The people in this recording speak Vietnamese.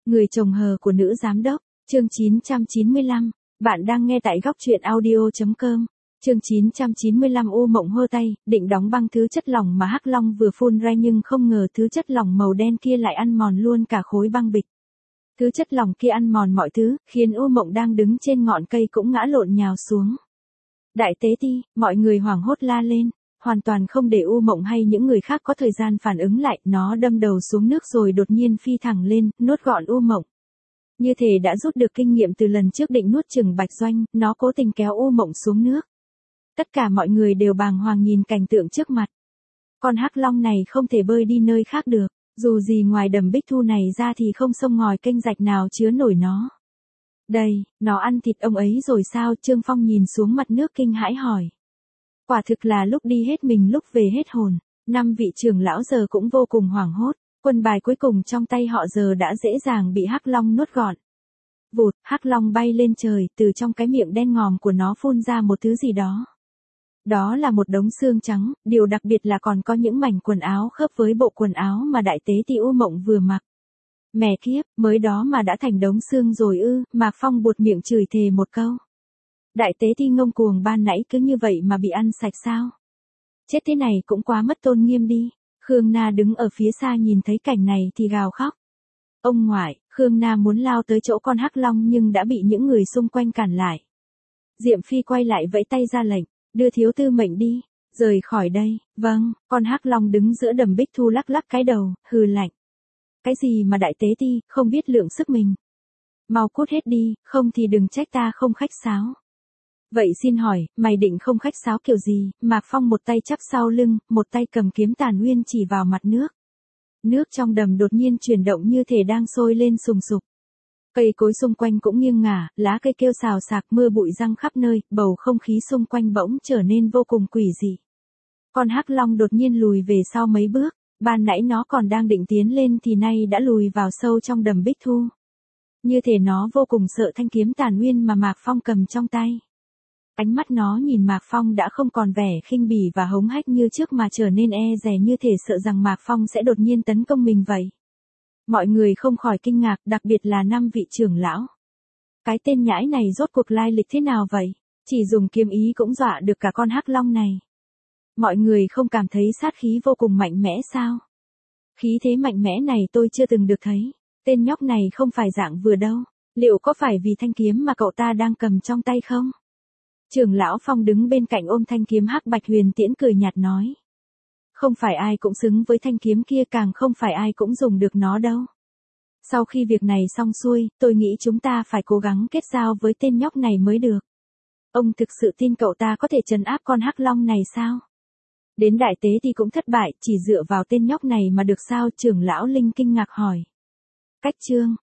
Người chồng hờ của nữ giám đốc, chương 995, bạn đang nghe tại góc truyện audio.com. Chương 995 U Mộng hơ tay, định đóng băng thứ chất lỏng mà Hắc Long vừa phun ra nhưng không ngờ thứ chất lỏng màu đen kia lại ăn mòn luôn cả khối băng bịch. Thứ chất lỏng kia ăn mòn mọi thứ, khiến U Mộng đang đứng trên ngọn cây cũng ngã lộn nhào xuống. Đại tế ti, mọi người hoảng hốt la lên, hoàn toàn không để U Mộng hay những người khác có thời gian phản ứng lại, nó đâm đầu xuống nước rồi đột nhiên phi thẳng lên, nuốt gọn U Mộng. Như thể đã rút được kinh nghiệm từ lần trước định nuốt chửng Bạch Doanh, nó cố tình kéo U Mộng xuống nước. Tất cả mọi người đều bàng hoàng nhìn cảnh tượng trước mặt. Con Hắc Long này không thể bơi đi nơi khác được, dù gì ngoài đầm Bích Thu này ra thì không sông ngòi kênh rạch nào chứa nổi nó. Đây, nó ăn thịt ông ấy rồi sao? Trương Phong nhìn xuống mặt nước kinh hãi hỏi. Quả thực là lúc đi hết mình lúc về hết hồn, 5 vị trưởng lão giờ cũng vô cùng hoảng hốt, quân bài cuối cùng trong tay họ giờ đã dễ dàng bị Hắc Long nuốt gọn. Vụt, Hắc Long bay lên trời, từ trong cái miệng đen ngòm của nó phun ra một thứ gì đó. Đó là một đống xương trắng, điều đặc biệt là còn có những mảnh quần áo khớp với bộ quần áo mà đại tế ti U Mộng vừa mặc. Mẹ kiếp, mới đó mà đã thành đống xương rồi ư? Mạc Phong buột miệng chửi thề một câu. Đại tế ti ngông cuồng ban nãy cứ như vậy mà bị ăn sạch sao? Chết thế này cũng quá mất tôn nghiêm đi. Khương Na đứng ở phía xa nhìn thấy cảnh này thì gào khóc. Ông ngoại, Khương Na muốn lao tới chỗ con Hắc Long nhưng đã bị những người xung quanh cản lại. Diệm Phi quay lại vẫy tay ra lệnh, đưa thiếu tư mệnh đi, rời khỏi đây. Vâng, con Hắc Long đứng giữa đầm Bích Thu lắc lắc cái đầu, hừ lạnh. Cái gì mà đại tế ti, không biết lượng sức mình. Mau cút hết đi, không thì đừng trách ta không khách sáo. Vậy xin hỏi, mày định không khách sáo kiểu gì? Mạc Phong một tay chắp sau lưng, một tay cầm kiếm tàn nguyên chỉ vào mặt nước. Nước trong đầm đột nhiên chuyển động như thể đang sôi lên sùng sục. Cây cối xung quanh cũng nghiêng ngả, lá cây kêu xào xạc, mưa bụi răng khắp nơi, bầu không khí xung quanh bỗng trở nên vô cùng quỷ dị. Con Hắc Long đột nhiên lùi về sau mấy bước, ban nãy nó còn đang định tiến lên thì nay đã lùi vào sâu trong đầm Bích Thu. Như thể nó vô cùng sợ thanh kiếm tàn nguyên mà Mạc Phong cầm trong tay. Ánh mắt nó nhìn Mạc Phong đã không còn vẻ khinh bỉ và hống hách như trước mà trở nên e dè như thể sợ rằng Mạc Phong sẽ đột nhiên tấn công mình vậy. Mọi người không khỏi kinh ngạc, đặc biệt là 5 vị trưởng lão. Cái tên nhãi này rốt cuộc lai lịch thế nào vậy? Chỉ dùng kiếm ý cũng dọa được cả con Hắc Long này. Mọi người không cảm thấy sát khí vô cùng mạnh mẽ sao? Khí thế mạnh mẽ này tôi chưa từng được thấy. Tên nhóc này không phải dạng vừa đâu. Liệu có phải vì thanh kiếm mà cậu ta đang cầm trong tay không? Trưởng lão Phong đứng bên cạnh ôm thanh kiếm Hắc Bạch Huyền Tiễn cười nhạt nói. Không phải ai cũng xứng với thanh kiếm kia, càng không phải ai cũng dùng được nó đâu. Sau khi việc này xong xuôi, tôi nghĩ chúng ta phải cố gắng kết giao với tên nhóc này mới được. Ông thực sự tin cậu ta có thể trấn áp con Hắc Long này sao? Đến đại tế thì cũng thất bại, chỉ dựa vào tên nhóc này mà được sao? Trưởng lão Linh kinh ngạc hỏi. Cách chương